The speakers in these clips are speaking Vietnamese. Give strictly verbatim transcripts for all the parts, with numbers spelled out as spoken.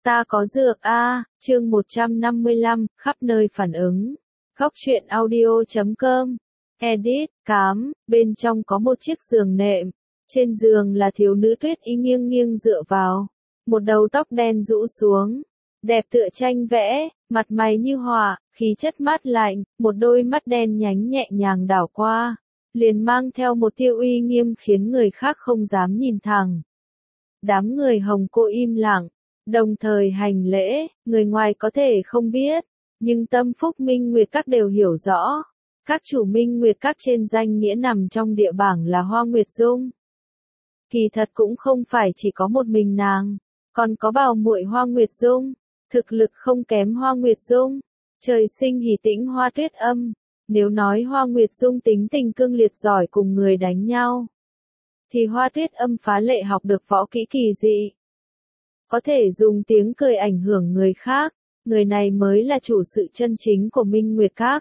Ta có dược a, chương một trăm năm mươi lăm, khắp nơi phản ứng. Góc truyện audio chấm com. Edit, cám, bên trong có một chiếc giường nệm. Trên giường là thiếu nữ Tuyết Y nghiêng nghiêng dựa vào. Một đầu tóc đen rũ xuống. Đẹp tựa tranh vẽ, mặt mày như họa, khí chất mát lạnh, một đôi mắt đen nhánh nhẹ nhàng đảo qua. Liền mang theo một tia uy nghiêm khiến người khác không dám nhìn thẳng. Đám người Hồng Cô im lặng. Đồng thời hành lễ, người ngoài có thể không biết, nhưng tâm phúc Minh Nguyệt Các đều hiểu rõ. Các chủ Minh Nguyệt Các trên danh nghĩa nằm trong địa bảng là Hoa Nguyệt Dung. Kỳ thật cũng không phải chỉ có một mình nàng, còn có bảo muội Hoa Nguyệt Dung, thực lực không kém Hoa Nguyệt Dung. Trời sinh hỉ tĩnh Hoa Tuyết Âm, nếu nói Hoa Nguyệt Dung tính tình cương liệt giỏi cùng người đánh nhau, thì Hoa Tuyết Âm phá lệ học được võ kỹ kỳ dị. Có thể dùng tiếng cười ảnh hưởng người khác, người này mới là chủ sự chân chính của Minh Nguyệt Các.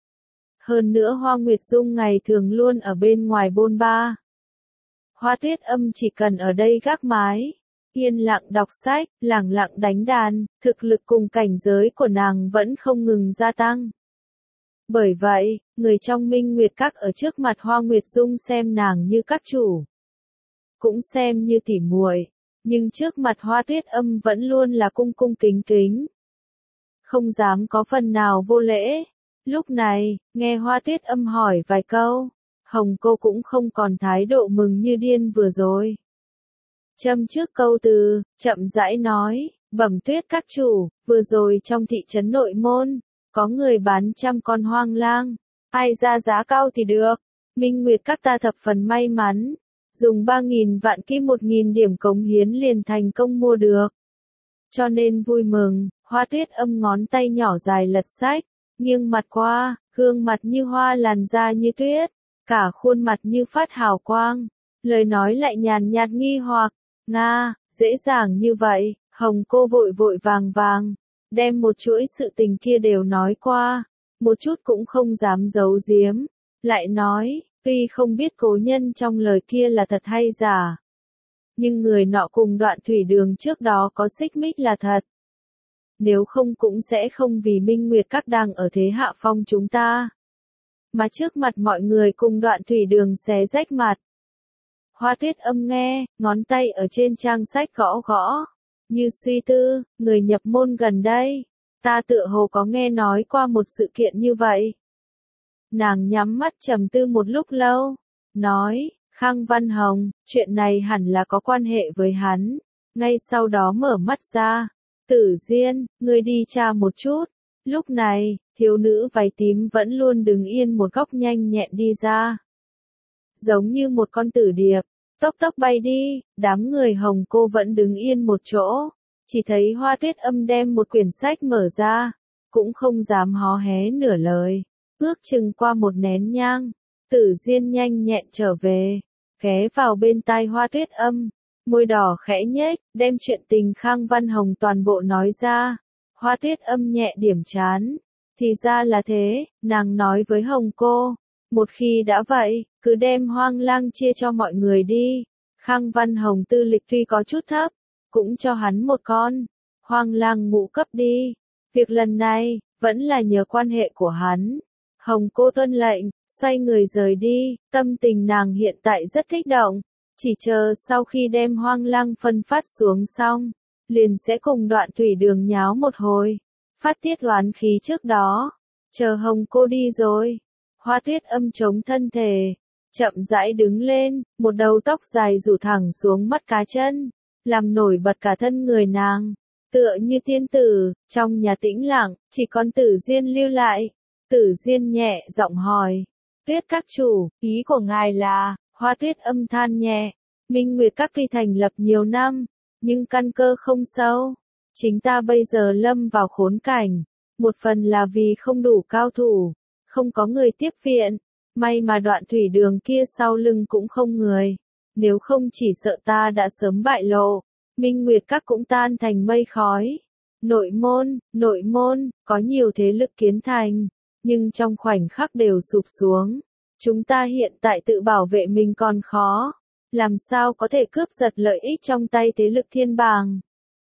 Hơn nữa Hoa Nguyệt Dung ngày thường luôn ở bên ngoài bôn ba. Hoa Tuyết Âm chỉ cần ở đây gác mái, yên lặng đọc sách, lẳng lặng đánh đàn, thực lực cùng cảnh giới của nàng vẫn không ngừng gia tăng. Bởi vậy, người trong Minh Nguyệt Các ở trước mặt Hoa Nguyệt Dung xem nàng như các chủ, cũng xem như tỉ muội. Nhưng trước mặt Hoa Tuyết Âm vẫn luôn là cung cung kính kính. Không dám có phần nào vô lễ. Lúc này, nghe Hoa Tuyết Âm hỏi vài câu, Hồng Cô cũng không còn thái độ mừng như điên vừa rồi. Châm trước câu từ, chậm rãi nói, bẩm Tuyết các chủ, vừa rồi trong thị trấn nội môn, có người bán trăm con hoang lang. Ai ra giá cao thì được. Minh Nguyệt Các ta thập phần may mắn. Dùng ba nghìn vạn kim một nghìn điểm cống hiến liền thành công mua được. Cho nên vui mừng, Hoa Tuyết Âm ngón tay nhỏ dài lật sách, nghiêng mặt qua, gương mặt như hoa làn da như tuyết, cả khuôn mặt như phát hào quang, lời nói lại nhàn nhạt nghi hoặc, Nga, dễ dàng như vậy. Hồng Cô vội vội vàng vàng, đem một chuỗi sự tình kia đều nói qua, một chút cũng không dám giấu giếm, lại nói, tuy không biết cố nhân trong lời kia là thật hay giả, nhưng người nọ cùng Đoạn Thủy Đường trước đó có xích mích là thật. Nếu không cũng sẽ không vì Minh Nguyệt Các đang ở thế hạ phong chúng ta, mà trước mặt mọi người cùng Đoạn Thủy Đường xé rách mặt. Hoa Tuyết Âm nghe, ngón tay ở trên trang sách gõ gõ, như suy tư, người nhập môn gần đây, ta tựa hồ có nghe nói qua một sự kiện như vậy. Nàng nhắm mắt trầm tư một lúc lâu, nói, Khang Văn Hồng, chuyện này hẳn là có quan hệ với hắn. Ngay sau đó mở mắt ra, Tử Diên, ngươi đi tra một chút. Lúc này, thiếu nữ váy tím vẫn luôn đứng yên một góc nhanh nhẹn đi ra. Giống như một con tử điệp, tốc tốc bay đi, đám người Hồng Cô vẫn đứng yên một chỗ. Chỉ thấy Hoa Tuyết Âm đem một quyển sách mở ra, cũng không dám hó hé nửa lời. Ước chừng qua một nén nhang, Tử Diên nhanh nhẹn trở về, ghé vào bên tai Hoa Tuyết Âm, môi đỏ khẽ nhếch, đem chuyện tình Khang Văn Hồng toàn bộ nói ra. Hoa Tuyết Âm nhẹ điểm trán, thì ra là thế, nàng nói với Hồng Cô, một khi đã vậy, cứ đem hoang lang chia cho mọi người đi. Khang Văn Hồng tư lịch tuy có chút thấp, cũng cho hắn một con hoang lang ngũ cấp đi. Việc lần này, vẫn là nhờ quan hệ của hắn. Hồng Cô tuân lệnh, xoay người rời đi, tâm tình nàng hiện tại rất kích động, chỉ chờ sau khi đem hoang lang phân phát xuống xong, liền sẽ cùng Đoạn Thủy Đường nháo một hồi, phát tiết oán khí trước đó. Chờ Hồng Cô đi rồi, Hoa Tuyết Âm chống thân thể, chậm rãi đứng lên, một đầu tóc dài rủ thẳng xuống mắt cá chân, làm nổi bật cả thân người nàng, tựa như tiên tử. Trong nhà tĩnh lặng, chỉ còn Tử Diên lưu lại. Tử Diên nhẹ giọng hỏi, Tuyết các chủ, ý của ngài là? Hoa Tuyết Âm than nhẹ, Minh Nguyệt Các tuy thành lập nhiều năm, nhưng căn cơ không sâu. Chính ta bây giờ lâm vào khốn cảnh, một phần là vì không đủ cao thủ, không có người tiếp viện, may mà Đoạn Thủy Đường kia sau lưng cũng không người, nếu không chỉ sợ ta đã sớm bại lộ, Minh Nguyệt Các cũng tan thành mây khói. Nội môn, nội môn, có nhiều thế lực kiến thành, nhưng trong khoảnh khắc đều sụp xuống. Chúng ta hiện tại tự bảo vệ mình còn khó, làm sao có thể cướp giật lợi ích trong tay thế lực thiên bàng.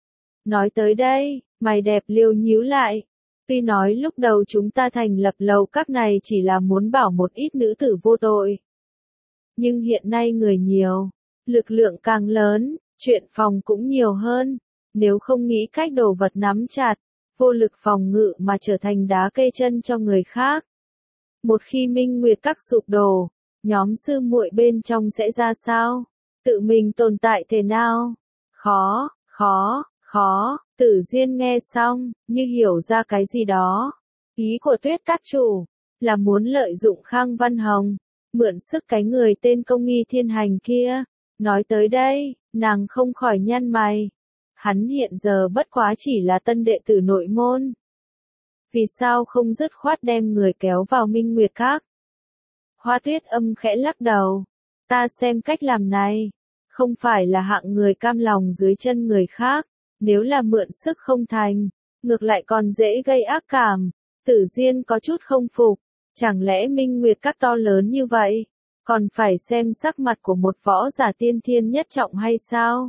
Nói tới đây, mày đẹp liêu nhíu lại. Tuy nói lúc đầu chúng ta thành lập lầu các này chỉ là muốn bảo một ít nữ tử vô tội. Nhưng hiện nay người nhiều, lực lượng càng lớn, chuyện phòng cũng nhiều hơn. Nếu không nghĩ cách đồ vật nắm chặt, vô lực phòng ngự mà trở thành đá kê chân cho người khác. Một khi Minh Nguyệt Các sụp đổ, nhóm sư muội bên trong sẽ ra sao? Tự mình tồn tại thế nào? Khó, khó, khó. Tử Diên nghe xong, như hiểu ra cái gì đó. Ý của Tuyết Các chủ là muốn lợi dụng Khang Văn Hồng, mượn sức cái người tên Công Nghi Thiên Hành kia. Nói tới đây, nàng không khỏi nhăn mày. Hắn hiện giờ bất quá chỉ là tân đệ tử nội môn. Vì sao không dứt khoát đem người kéo vào Minh Nguyệt Các? Hoa Tuyết Âm khẽ lắc đầu. Ta xem cách làm này, không phải là hạng người cam lòng dưới chân người khác. Nếu là mượn sức không thành, ngược lại còn dễ gây ác cảm. Tử Diên có chút không phục. Chẳng lẽ Minh Nguyệt Các to lớn như vậy, còn phải xem sắc mặt của một võ giả tiên thiên nhất trọng hay sao?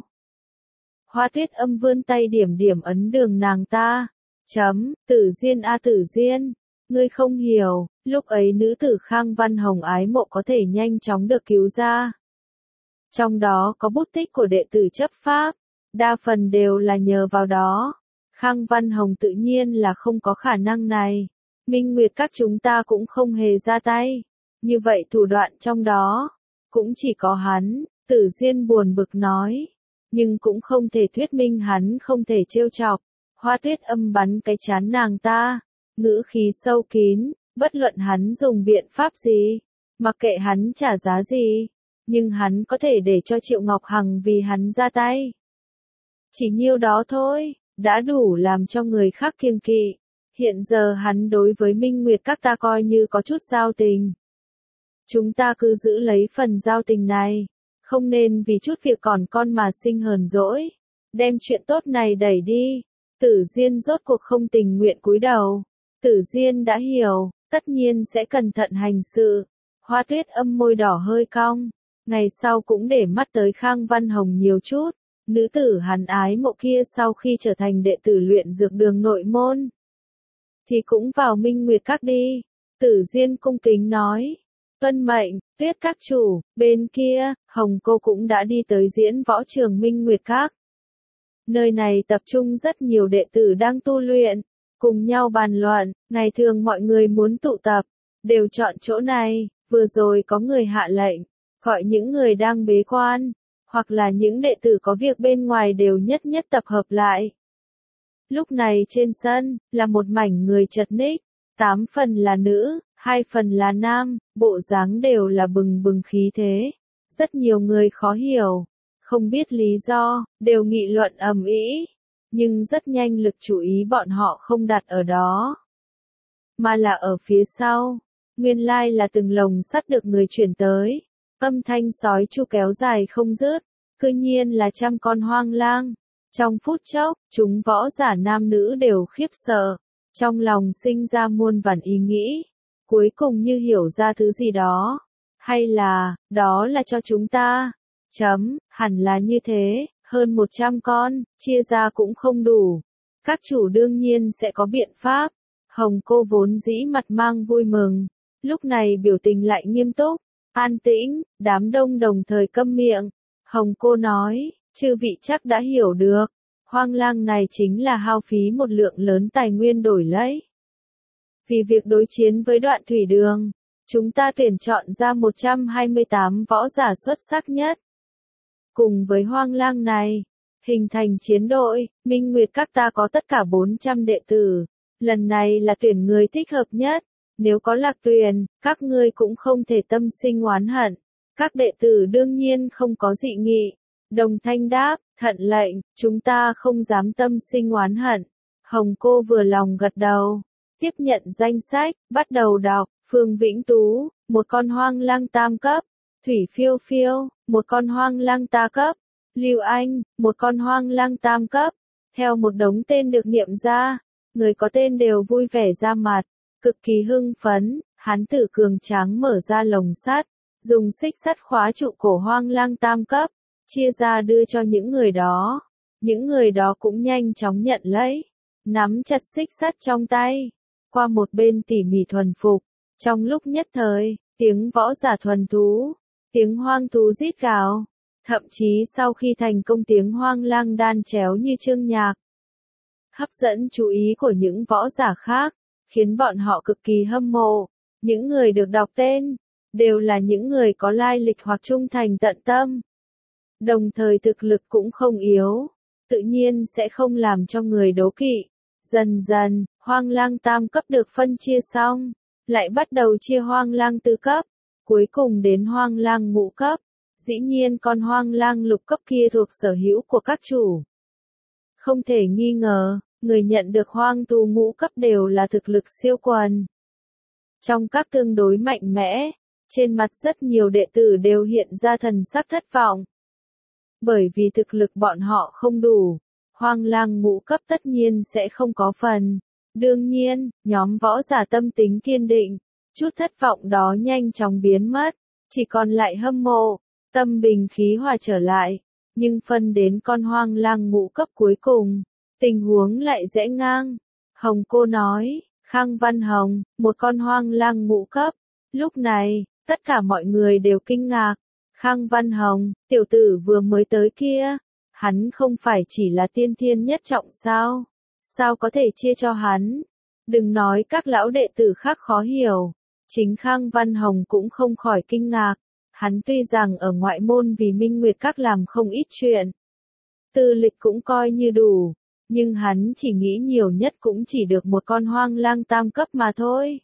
Hoa Tuyết Âm vươn tay điểm điểm ấn đường nàng ta. Chấm, Tử Diên a Tử Diên, ngươi không hiểu, lúc ấy nữ tử Khang Văn Hồng ái mộ có thể nhanh chóng được cứu ra. Trong đó có bút tích của đệ tử chấp pháp, đa phần đều là nhờ vào đó. Khang Văn Hồng tự nhiên là không có khả năng này. Minh Nguyệt Các chúng ta cũng không hề ra tay. Như vậy thủ đoạn trong đó, cũng chỉ có hắn, Tử Diên buồn bực nói. Nhưng cũng không thể thuyết minh hắn không thể trêu chọc. Hoa Tuyết Âm bắn cái chán nàng ta, ngữ khí sâu kín, bất luận hắn dùng biện pháp gì, mặc kệ hắn trả giá gì, nhưng hắn có thể để cho Triệu Ngọc Hằng vì hắn ra tay. Chỉ nhiêu đó thôi, đã đủ làm cho người khác kiêng kỵ. Hiện giờ hắn đối với Minh Nguyệt Các ta coi như có chút giao tình. Chúng ta cứ giữ lấy phần giao tình này, không nên vì chút việc còn con mà sinh hờn dỗi, đem chuyện tốt này đẩy đi. Tử Diên rốt cuộc không tình nguyện cúi đầu. Tử Diên đã hiểu, tất nhiên sẽ cẩn thận hành sự. Hoa Tuyết Âm môi đỏ hơi cong, ngày sau cũng để mắt tới Khang Văn Hồng nhiều chút. Nữ tử hắn ái mộ kia sau khi trở thành đệ tử luyện dược đường nội môn, thì cũng vào Minh Nguyệt Các đi. Tử Diên cung kính nói. Tuân mệnh, Tuyết Các chủ. Bên kia, Hồng cô cũng đã đi tới diễn võ trường Minh Nguyệt Các. Nơi này tập trung rất nhiều đệ tử đang tu luyện, cùng nhau bàn luận. Ngày thường mọi người muốn tụ tập, đều chọn chỗ này. Vừa rồi có người hạ lệnh, gọi những người đang bế quan, hoặc là những đệ tử có việc bên ngoài đều nhất nhất tập hợp lại. Lúc này trên sân, là một mảnh người chật ních, tám phần là nữ, hai phần là nam, bộ dáng đều là bừng bừng khí thế. Rất nhiều người khó hiểu, không biết lý do, đều nghị luận ầm ĩ, nhưng rất nhanh lực chú ý bọn họ không đặt ở đó, mà là ở phía sau. Nguyên lai là từng lồng sắt được người chuyển tới, âm thanh sói chu kéo dài không dứt, cư nhiên là trăm con hoang lang. Trong phút chốc, chúng võ giả nam nữ đều khiếp sợ, trong lòng sinh ra muôn vàn ý nghĩ, cuối cùng như hiểu ra thứ gì đó. Hay là, đó là cho chúng ta? Chấm, hẳn là như thế, hơn một trăm con, chia ra cũng không đủ. Các chủ đương nhiên sẽ có biện pháp. Hồng cô vốn dĩ mặt mang vui mừng, lúc này biểu tình lại nghiêm túc, an tĩnh, đám đông đồng thời câm miệng. Hồng cô nói, chư vị chắc đã hiểu được, hoang lang này chính là hao phí một lượng lớn tài nguyên đổi lấy. Vì việc đối chiến với Đoạn Thủy Đường, chúng ta tuyển chọn ra một trăm hai mươi tám võ giả xuất sắc nhất. Cùng với hoang lang này, hình thành chiến đội, Minh Nguyệt Các ta có tất cả bốn trăm đệ tử. Lần này là tuyển người thích hợp nhất. Nếu có Lạc Tuyền, các ngươi cũng không thể tâm sinh oán hận. Các đệ tử đương nhiên không có dị nghị. Đồng thanh đáp, thận lệnh, chúng ta không dám tâm sinh oán hận. Hồng cô vừa lòng gật đầu, tiếp nhận danh sách, bắt đầu đọc. Phương Vĩnh Tú, một con hoang lang tam cấp. Thủy Phiêu Phiêu, một con hoang lang ta cấp. Lưu Anh, một con hoang lang tam cấp. Theo một đống tên được niệm ra, người có tên đều vui vẻ ra mặt, cực kỳ hưng phấn. Hán tử cường tráng mở ra lồng sắt, dùng xích sắt khóa trụ cổ hoang lang tam cấp, chia ra đưa cho những người đó. Những người đó cũng nhanh chóng nhận lấy, nắm chặt xích sắt trong tay, qua một bên tỉ mỉ thuần phục. Trong lúc nhất thời, tiếng võ giả thuần thú, tiếng hoang thú rít gào, thậm chí sau khi thành công tiếng hoang lang đan chéo như chương nhạc, hấp dẫn chú ý của những võ giả khác, khiến bọn họ cực kỳ hâm mộ. Những người được đọc tên, đều là những người có lai lịch hoặc trung thành tận tâm. Đồng thời thực lực cũng không yếu, tự nhiên sẽ không làm cho người đố kỵ. Dần dần, hoang lang tam cấp được phân chia xong, lại bắt đầu chia hoang lang tứ cấp, cuối cùng đến hoang lang ngũ cấp. Dĩ nhiên con hoang lang lục cấp kia thuộc sở hữu của các chủ. Không thể nghi ngờ, người nhận được hoang thú ngũ cấp đều là thực lực siêu quần. Trong các tương đối mạnh mẽ, trên mặt rất nhiều đệ tử đều hiện ra thần sắc thất vọng. Bởi vì thực lực bọn họ không đủ, hoang lang ngũ cấp tất nhiên sẽ không có phần. Đương nhiên, nhóm võ giả tâm tính kiên định, chút thất vọng đó nhanh chóng biến mất, chỉ còn lại hâm mộ, tâm bình khí hòa trở lại. Nhưng phân đến con hoang lang ngũ cấp cuối cùng, tình huống lại rẽ ngang. Hồng cô nói, Khang Văn Hồng, một con hoang lang ngũ cấp. Lúc này, tất cả mọi người đều kinh ngạc. Khang Văn Hồng, tiểu tử vừa mới tới kia, hắn không phải chỉ là tiên thiên nhất trọng sao? Sao có thể chia cho hắn? Đừng nói các lão đệ tử khác khó hiểu, chính Khang Văn Hồng cũng không khỏi kinh ngạc. Hắn tuy rằng ở ngoại môn vì Minh Nguyệt Các làm không ít chuyện, tư lịch cũng coi như đủ, nhưng hắn chỉ nghĩ nhiều nhất cũng chỉ được một con hoang lang tam cấp mà thôi.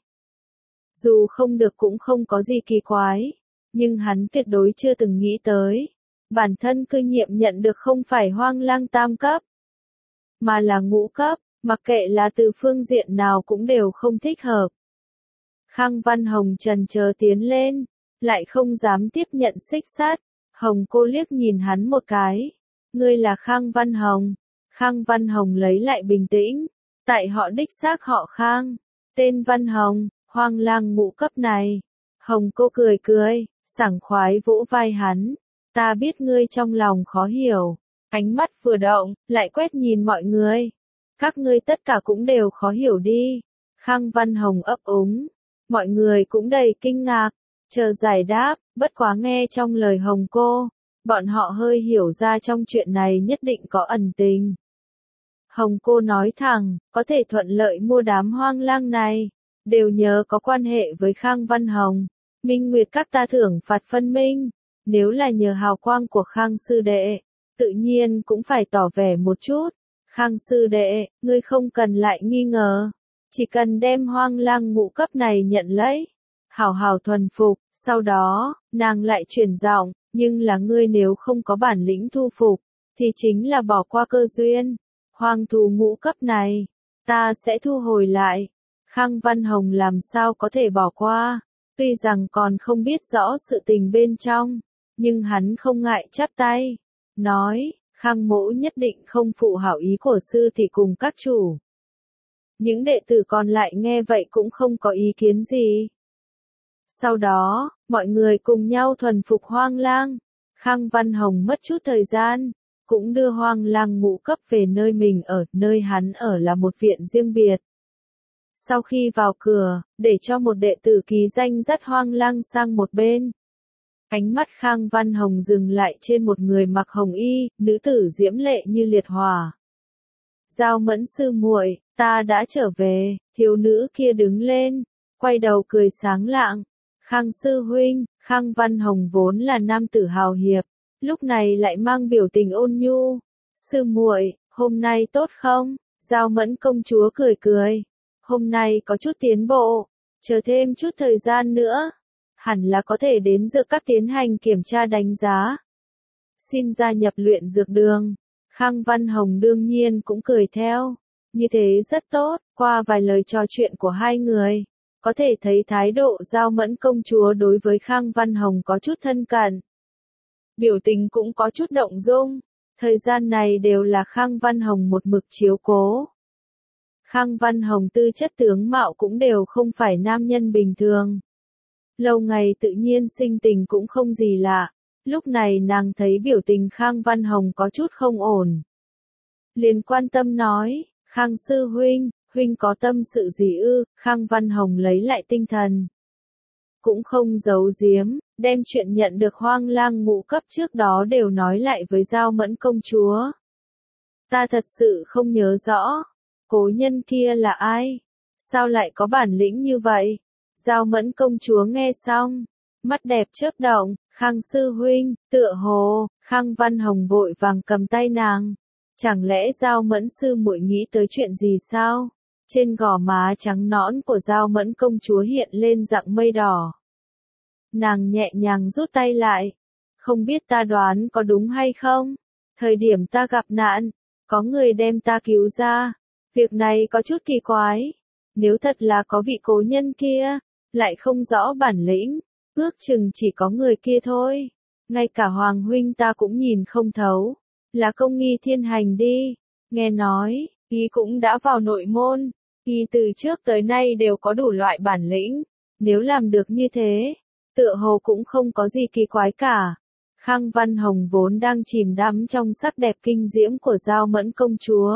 Dù không được cũng không có gì kỳ quái, nhưng hắn tuyệt đối chưa từng nghĩ tới, bản thân cư nhiệm nhận được không phải hoang lang tam cấp, mà là ngũ cấp, mặc kệ là từ phương diện nào cũng đều không thích hợp. Khang Văn Hồng trần chờ tiến lên, lại không dám tiếp nhận xích sắt. Hồng cô liếc nhìn hắn một cái. Ngươi là Khang Văn Hồng. Khang Văn Hồng lấy lại bình tĩnh. Tại họ đích xác họ Khang. Tên Văn Hồng, hoang lang ngũ cấp này. Hồng cô cười cười, sảng khoái vỗ vai hắn. Ta biết ngươi trong lòng khó hiểu. Ánh mắt vừa động, lại quét nhìn mọi người. Các ngươi tất cả cũng đều khó hiểu đi. Khang Văn Hồng ấp úng. Mọi người cũng đầy kinh ngạc. Chờ giải đáp, bất quá nghe trong lời Hồng cô, bọn họ hơi hiểu ra trong chuyện này nhất định có ẩn tình. Hồng cô nói thẳng, có thể thuận lợi mua đám hoang lang này, đều nhờ có quan hệ với Khang Văn Hồng. Minh Nguyệt Các ta thưởng phạt phân minh, nếu là nhờ hào quang của Khang sư đệ, tự nhiên cũng phải tỏ vẻ một chút. Khang sư đệ, ngươi không cần lại nghi ngờ, chỉ cần đem hoang lang ngũ cấp này nhận lấy, hảo hảo thuần phục. Sau đó, nàng lại chuyển giọng, nhưng là ngươi nếu không có bản lĩnh thu phục, thì chính là bỏ qua cơ duyên. Hoang thú ngũ cấp này, ta sẽ thu hồi lại. Khang Văn Hồng làm sao có thể bỏ qua, tuy rằng còn không biết rõ sự tình bên trong, nhưng hắn không ngại chắp tay, nói, Khang mỗ nhất định không phụ hảo ý của sư thị cùng các chủ. Những đệ tử còn lại nghe vậy cũng không có ý kiến gì. Sau đó, mọi người cùng nhau thuần phục hoang lang. Khang Văn Hồng mất chút thời gian, cũng đưa hoang lang ngũ cấp về nơi mình ở, nơi hắn ở là một viện riêng biệt. Sau khi vào cửa, để cho một đệ tử ký danh dắt hoang lang sang một bên. Ánh mắt Khang Văn Hồng dừng lại trên một người mặc hồng y, nữ tử diễm lệ như liệt hỏa. Giao Mẫn sư muội, ta đã trở về. Thiếu nữ kia đứng lên, quay đầu cười sáng lạng. Khang sư huynh, Khang Văn Hồng vốn là nam tử hào hiệp, lúc này lại mang biểu tình ôn nhu. Sư muội, hôm nay tốt không? Giao Mẫn công chúa cười cười. Hôm nay có chút tiến bộ, chờ thêm chút thời gian nữa, hẳn là có thể đến dược các tiến hành kiểm tra đánh giá. Xin gia nhập luyện dược đường. Khang Văn Hồng đương nhiên cũng cười theo. Như thế rất tốt, qua vài lời trò chuyện của hai người, có thể thấy thái độ Giao Mẫn công chúa đối với Khang Văn Hồng có chút thân cận. Biểu tình cũng có chút động dung, thời gian này đều là Khang Văn Hồng một mực chiếu cố. Khang Văn Hồng tư chất tướng mạo cũng đều không phải nam nhân bình thường. Lâu ngày tự nhiên sinh tình cũng không gì lạ, lúc này nàng thấy biểu tình Khang Văn Hồng có chút không ổn. liền quan tâm nói, Khang sư huynh, huynh có tâm sự gì ư? Khang Văn Hồng lấy lại tinh thần. Cũng không giấu giếm, đem chuyện nhận được Hoang Lang ngũ cấp trước đó đều nói lại với Giao Mẫn công chúa. Ta thật sự không nhớ rõ, cố nhân kia là ai? Sao lại có bản lĩnh như vậy? Giao Mẫn công chúa nghe xong, mắt đẹp chớp động, Khang sư huynh, tựa hồ, Khang Văn Hồng vội vàng cầm tay nàng. Chẳng lẽ Giao Mẫn sư muội nghĩ tới chuyện gì sao? Trên gò má trắng nõn của Giao Mẫn công chúa hiện lên dạng mây đỏ. Nàng nhẹ nhàng rút tay lại. Không biết ta đoán có đúng hay không? Thời điểm ta gặp nạn, có người đem ta cứu ra. Việc này có chút kỳ quái. Nếu thật là có vị cố nhân kia, lại không rõ bản lĩnh, ước chừng chỉ có người kia thôi. Ngay cả Hoàng huynh ta cũng nhìn không thấu. Là Công Nghi Thiên Hành đi. Nghe nói, y cũng đã vào nội môn. Y từ trước tới nay đều có đủ loại bản lĩnh. Nếu làm được như thế, tựa hồ cũng không có gì kỳ quái cả. Khang Văn Hồng vốn đang chìm đắm trong sắc đẹp kinh diễm của Giao Mẫn công chúa.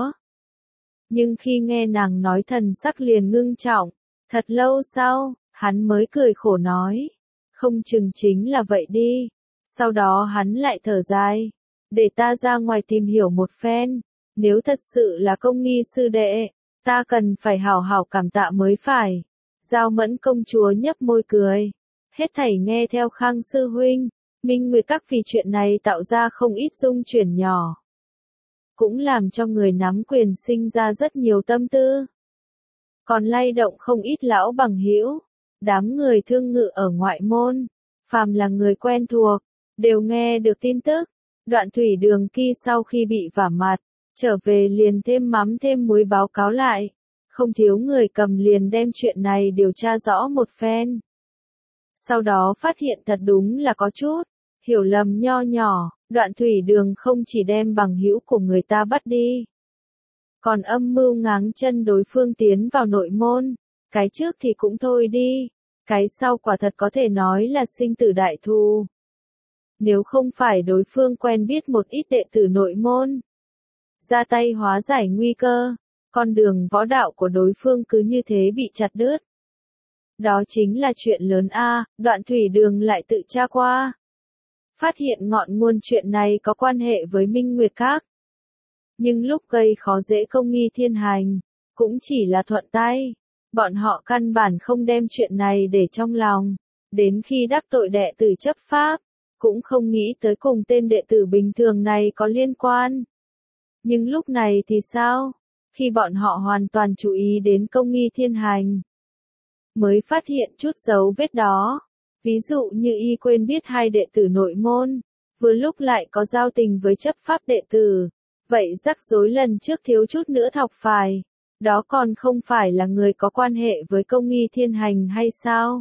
Nhưng khi nghe nàng nói thần sắc liền ngưng trọng. Thật lâu sau, hắn mới cười khổ nói. Không chừng chính là vậy đi. Sau đó hắn lại thở dài. Để ta ra ngoài tìm hiểu một phen. Nếu thật sự là Công Nghi sư đệ, ta cần phải hảo hảo cảm tạ mới phải. Giao Mẫn công chúa nhấp môi cười. Hết thảy nghe theo Khang sư huynh. Minh Nguyệt Các vì chuyện này tạo ra không ít dung chuyển nhỏ. Cũng làm cho người nắm quyền sinh ra rất nhiều tâm tư. Còn lay động không ít lão bằng hữu. Đám người thương ngự ở ngoại môn. Phàm là người quen thuộc, đều nghe được tin tức. Đoạn Thủy Đường Kỳ sau khi bị vả mặt, trở về liền thêm mắm thêm muối báo cáo lại. Không thiếu người cầm liền đem chuyện này điều tra rõ một phen. Sau đó phát hiện thật đúng là có chút hiểu lầm nho nhỏ. Đoạn Thủy Đường không chỉ đem bằng hữu của người ta bắt đi, còn âm mưu ngáng chân đối phương tiến vào nội môn. Cái trước thì cũng thôi đi, cái sau quả thật có thể nói là sinh tử đại thù. Nếu không phải đối phương quen biết một ít đệ tử nội môn, ra tay hóa giải nguy cơ, con đường võ đạo của đối phương cứ như thế bị chặt đứt. Đó chính là chuyện lớn a. Đoạn Thủy Đường lại tự tra qua, phát hiện ngọn nguồn chuyện này có quan hệ với Minh Nguyệt Các. Nhưng lúc gây khó dễ Công Nghi Thiên Hành, cũng chỉ là thuận tay. Bọn họ căn bản không đem chuyện này để trong lòng. Đến khi đắc tội đệ tử chấp pháp, cũng không nghĩ tới cùng tên đệ tử bình thường này có liên quan. Nhưng lúc này thì sao? Khi bọn họ hoàn toàn chú ý đến Công Nghi Thiên Hành, mới phát hiện chút dấu vết đó. Ví dụ như y quên biết hai đệ tử nội môn, vừa lúc lại có giao tình với chấp pháp đệ tử. Vậy rắc rối lần trước thiếu chút nữa thọc phải. Đó còn không phải là người có quan hệ với Công Nghi Thiên Hành hay sao?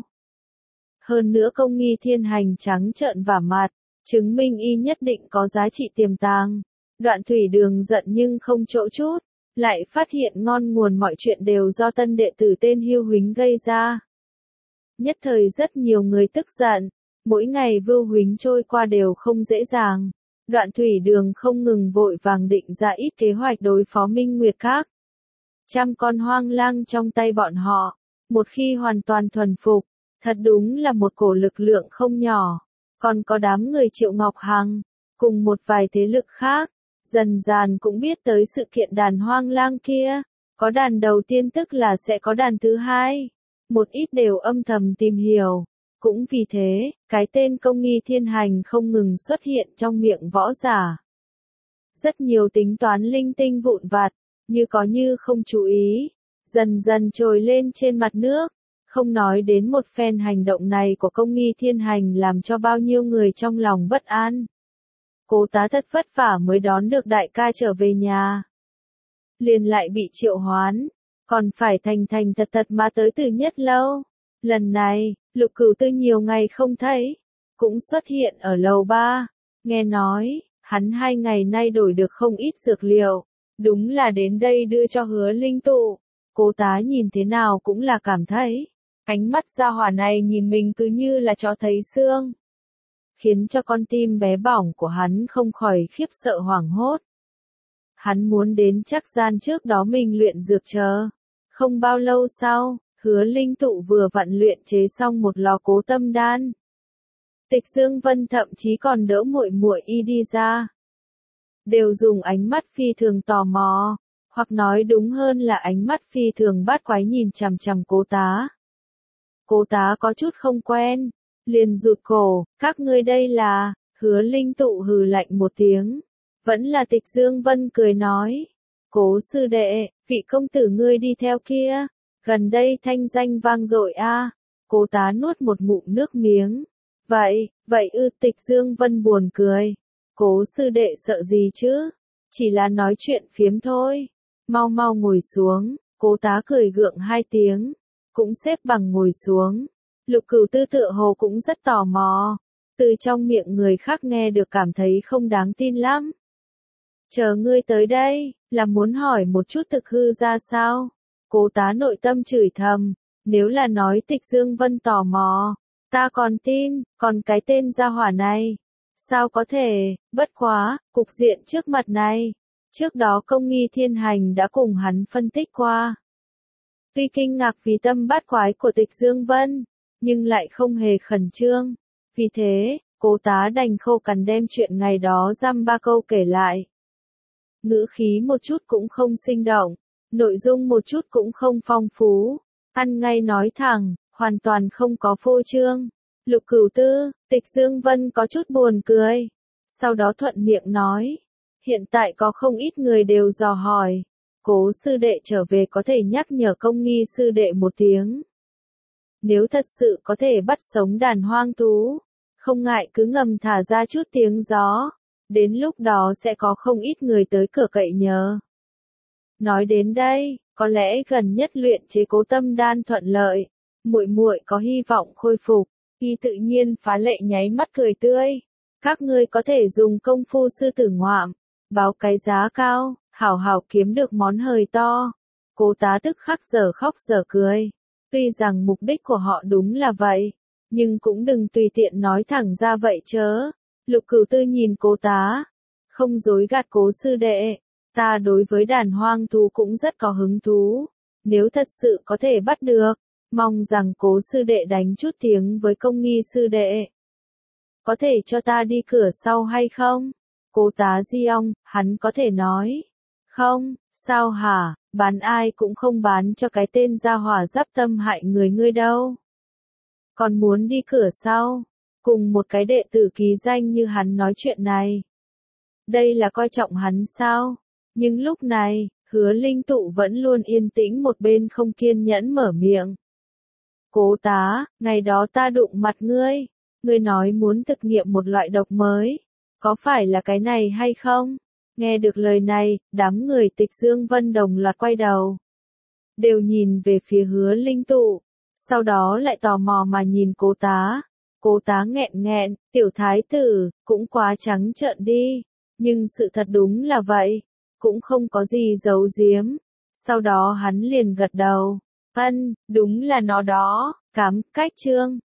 Hơn nữa Công Nghi Thiên Hành trắng trợn vả mặt, chứng minh y nhất định có giá trị tiềm tàng. Đoạn Thủy Đường giận nhưng không chỗ chút, lại phát hiện ngon nguồn mọi chuyện đều do tân đệ tử tên Hưu Huính gây ra. Nhất thời rất nhiều người tức giận, mỗi ngày Vưu Huính trôi qua đều không dễ dàng. Đoạn Thủy Đường không ngừng vội vàng định ra ít kế hoạch đối phó Minh Nguyệt Các. Trăm con hoang lang trong tay bọn họ, một khi hoàn toàn thuần phục, thật đúng là một cổ lực lượng không nhỏ. Còn có đám người Triệu Ngọc Hằng, cùng một vài thế lực khác, dần dần cũng biết tới sự kiện đàn hoang lang kia. Có đàn đầu tiên tức là sẽ có đàn thứ hai. Một ít đều âm thầm tìm hiểu. Cũng vì thế, cái tên Công Nghi Thiên Hành không ngừng xuất hiện trong miệng võ giả. Rất nhiều tính toán linh tinh vụn vặt, như có như không chú ý, dần dần trồi lên trên mặt nước. Không nói đến một phen hành động này của Công Nghi Thiên Hành làm cho bao nhiêu người trong lòng bất an. Cố tá thật vất vả mới đón được đại ca trở về nhà, liền lại bị triệu hoán, còn phải thành thành thật thật mà tới từ Nhất Lâu. Lần này, Lục Cửu Tư nhiều ngày không thấy, cũng xuất hiện ở lầu ba. Nghe nói, hắn hai ngày nay đổi được không ít dược liệu, đúng là đến đây đưa cho Hứa Linh Tụ. Cố tá nhìn thế nào cũng là cảm thấy, ánh mắt gia hỏa này nhìn mình cứ như là chó thấy xương, khiến cho con tim bé bỏng của hắn không khỏi khiếp sợ hoảng hốt. Hắn muốn đến chắc gian trước đó mình luyện dược chờ. Không bao lâu sau, Hứa Linh Tụ vừa vặn luyện chế xong một lò Cố Tâm đan. Tịch Dương Vân thậm chí còn đỡ muội muội y đi ra. Đều dùng ánh mắt phi thường tò mò, hoặc nói đúng hơn là ánh mắt phi thường bát quái nhìn chằm chằm Cố Tá. Cố Tá có chút không quen, liền rụt cổ, các ngươi đây là, Hứa Linh Tụ hừ lạnh một tiếng. Vẫn là Tịch Dương Vân cười nói, Cố sư đệ, vị công tử ngươi đi theo kia, gần đây thanh danh vang dội a. Cố Tá nuốt một ngụm nước miếng. Vậy, vậy ư, Tịch Dương Vân buồn cười. Cố sư đệ sợ gì chứ? Chỉ là nói chuyện phiếm thôi. Mau mau ngồi xuống. Cố Tá cười gượng hai tiếng, cũng xếp bằng ngồi xuống. Lục Cửu Tư tựa hồ cũng rất tò mò, từ trong miệng người khác nghe được cảm thấy không đáng tin lắm. Chờ ngươi tới đây, là muốn hỏi một chút thực hư ra sao? Cố Tá nội tâm chửi thầm, nếu là nói Tịch Dương Vân tò mò, ta còn tin, còn cái tên gia hỏa này. Sao có thể, bất quá, cục diện trước mặt này. Trước đó Công Nghi Thiên Hành đã cùng hắn phân tích qua. Tuy kinh ngạc vì tâm bát quái của Tịch Dương Vân, nhưng lại không hề khẩn trương. Vì thế, Cố Tá đành khô cằn đem chuyện ngày đó dăm ba câu kể lại. Ngữ khí một chút cũng không sinh động, nội dung một chút cũng không phong phú, ăn ngay nói thẳng, hoàn toàn không có phô trương. Lục Cửu Tư, Tịch Dương Vân có chút buồn cười, sau đó thuận miệng nói, hiện tại có không ít người đều dò hỏi, Cố sư đệ trở về có thể nhắc nhở Công Nghi sư đệ một tiếng. Nếu thật sự có thể bắt sống đàn hoang thú, không ngại cứ ngầm thả ra chút tiếng gió, đến lúc đó sẽ có không ít người tới cửa cậy nhờ. Nói đến đây, có lẽ gần nhất luyện chế Cố Tâm đan thuận lợi, muội muội có hy vọng khôi phục. Y tự nhiên phá lệ nháy mắt cười tươi. Các ngươi có thể dùng công phu sư tử ngoạm, báo cái giá cao, hảo hảo kiếm được món hời to. Cố Tá tức khắc giờ khóc giờ cười. Tuy rằng mục đích của họ đúng là vậy, nhưng cũng đừng tùy tiện nói thẳng ra vậy chớ. Lục Cửu Tư nhìn Cố Tá, không dối gạt Cố sư đệ, ta đối với đàn hoang thú cũng rất có hứng thú. Nếu thật sự có thể bắt được, mong rằng Cố sư đệ đánh chút tiếng với Công Nghi sư đệ. Có thể cho ta đi cửa sau hay không? Cố Tá di ong, hắn có thể nói. Không, sao hả, bán ai cũng không bán cho cái tên gia hỏa giáp tâm hại người ngươi đâu. Còn muốn đi cửa sau, cùng một cái đệ tử ký danh như hắn nói chuyện này. Đây là coi trọng hắn sao? Nhưng lúc này, Hứa Linh Tụ vẫn luôn yên tĩnh một bên không kiên nhẫn mở miệng. Cố Tá, ngày đó ta đụng mặt ngươi, ngươi nói muốn thực nghiệm một loại độc mới, có phải là cái này hay không? Nghe được lời này, đám người Tịch Dương Vân đồng loạt quay đầu, đều nhìn về phía Hứa Linh Tụ, sau đó lại tò mò mà nhìn Cố Tá. Cố Tá nghẹn nghẹn, tiểu thái tử, cũng quá trắng trợn đi, nhưng sự thật đúng là vậy, cũng không có gì giấu giếm. Sau đó hắn liền gật đầu. Ân, đúng là nó đó, cắm cách chương.